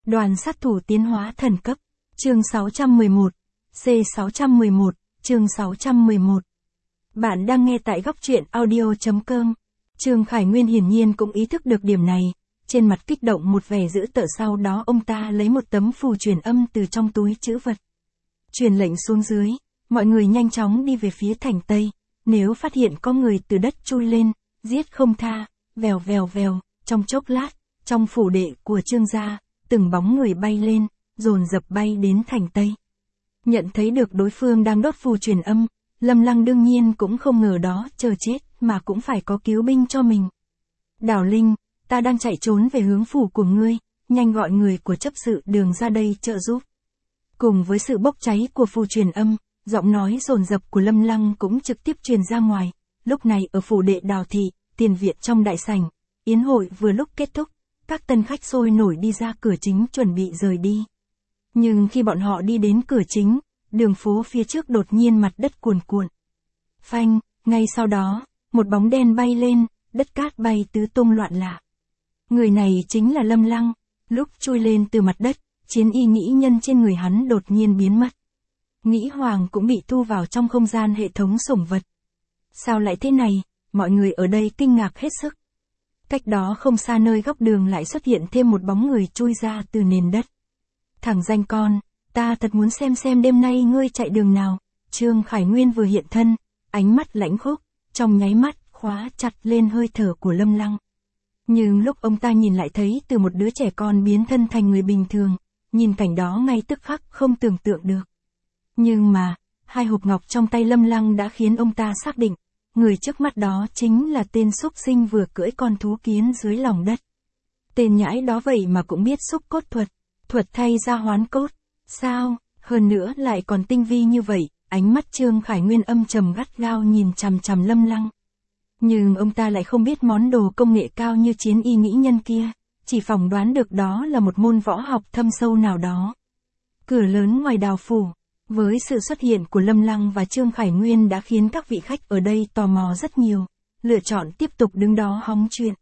Đoàn sát thủ tiến hóa thần cấp. Chương 611. C611, chương 611. Bạn đang nghe tại góc truyện audio.com. Trương Khải Nguyên hiển nhiên cũng ý thức được điểm này, trên mặt kích động một vẻ dữ tợn, sau đó ông ta lấy một tấm phù truyền âm từ trong túi trữ vật. Truyền lệnh xuống dưới, mọi người nhanh chóng đi về phía thành Tây, nếu phát hiện có người từ đất chui lên, giết không tha, vèo vèo vèo, trong chốc lát, trong phủ đệ của Trương gia, từng bóng người bay lên, dồn dập bay đến thành Tây. Nhận thấy được đối phương đang đốt phù truyền âm, Lâm Lăng đương nhiên cũng không ngờ đó chờ chết mà cũng phải có cứu binh cho mình. Đào Linh, ta đang chạy trốn về hướng phủ của ngươi, nhanh gọi người của chấp sự Đường ra đây trợ giúp. Cùng với sự bốc cháy của phù truyền âm, giọng nói dồn dập của Lâm Lăng cũng trực tiếp truyền ra ngoài. Lúc này ở phủ đệ Đào thị, tiền viện trong đại sảnh, yến hội vừa lúc kết thúc, các tân khách sôi nổi đi ra cửa chính chuẩn bị rời đi. Nhưng khi bọn họ đi đến cửa chính, đường phố phía trước đột nhiên mặt đất cuồn cuộn. Phanh, ngay sau đó, một bóng đen bay lên, đất cát bay tứ tung loạn lạ. Người này chính là Lâm Lăng, lúc chui lên từ mặt đất, chiến y nghĩ nhân trên người hắn đột nhiên biến mất. Nghĩ hoàng cũng bị thu vào trong không gian hệ thống sủng vật. Sao lại thế này, mọi người ở đây kinh ngạc hết sức. Cách đó không xa nơi góc đường lại xuất hiện thêm một bóng người chui ra từ nền đất. Thằng danh con, ta thật muốn xem đêm nay ngươi chạy đường nào. Trương Khải Nguyên vừa hiện thân, ánh mắt lãnh khốc, trong nháy mắt khóa chặt lên hơi thở của Lâm Lăng. Nhưng lúc ông ta nhìn lại thấy từ một đứa trẻ con biến thân thành người bình thường, nhìn cảnh đó ngay tức khắc không tưởng tượng được. Nhưng mà, hai hộp ngọc trong tay Lâm Lăng đã khiến ông ta xác định, người trước mắt đó chính là tên súc sinh vừa cưỡi con thú kiến dưới lòng đất. Tên nhãi đó vậy mà cũng biết xúc cốt thuật, thuật thay ra hoán cốt. Sao, hơn nữa lại còn tinh vi như vậy, ánh mắt Trương Khải Nguyên âm trầm gắt gao nhìn chằm chằm Lâm Lăng. Nhưng ông ta lại không biết món đồ công nghệ cao như chiến y nghĩ nhân kia, chỉ phỏng đoán được đó là một môn võ học thâm sâu nào đó. Cửa lớn ngoài Đào phủ, với sự xuất hiện của Lâm Lăng và Trương Khải Nguyên đã khiến các vị khách ở đây tò mò rất nhiều, lựa chọn tiếp tục đứng đó hóng chuyện.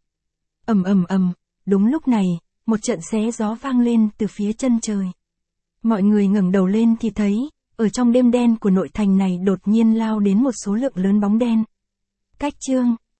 Ầm, đúng lúc này, một trận xé gió vang lên từ phía chân trời. Mọi người ngẩng đầu lên thì thấy, ở trong đêm đen của nội thành này đột nhiên lao đến một số lượng lớn bóng đen. Cách Trương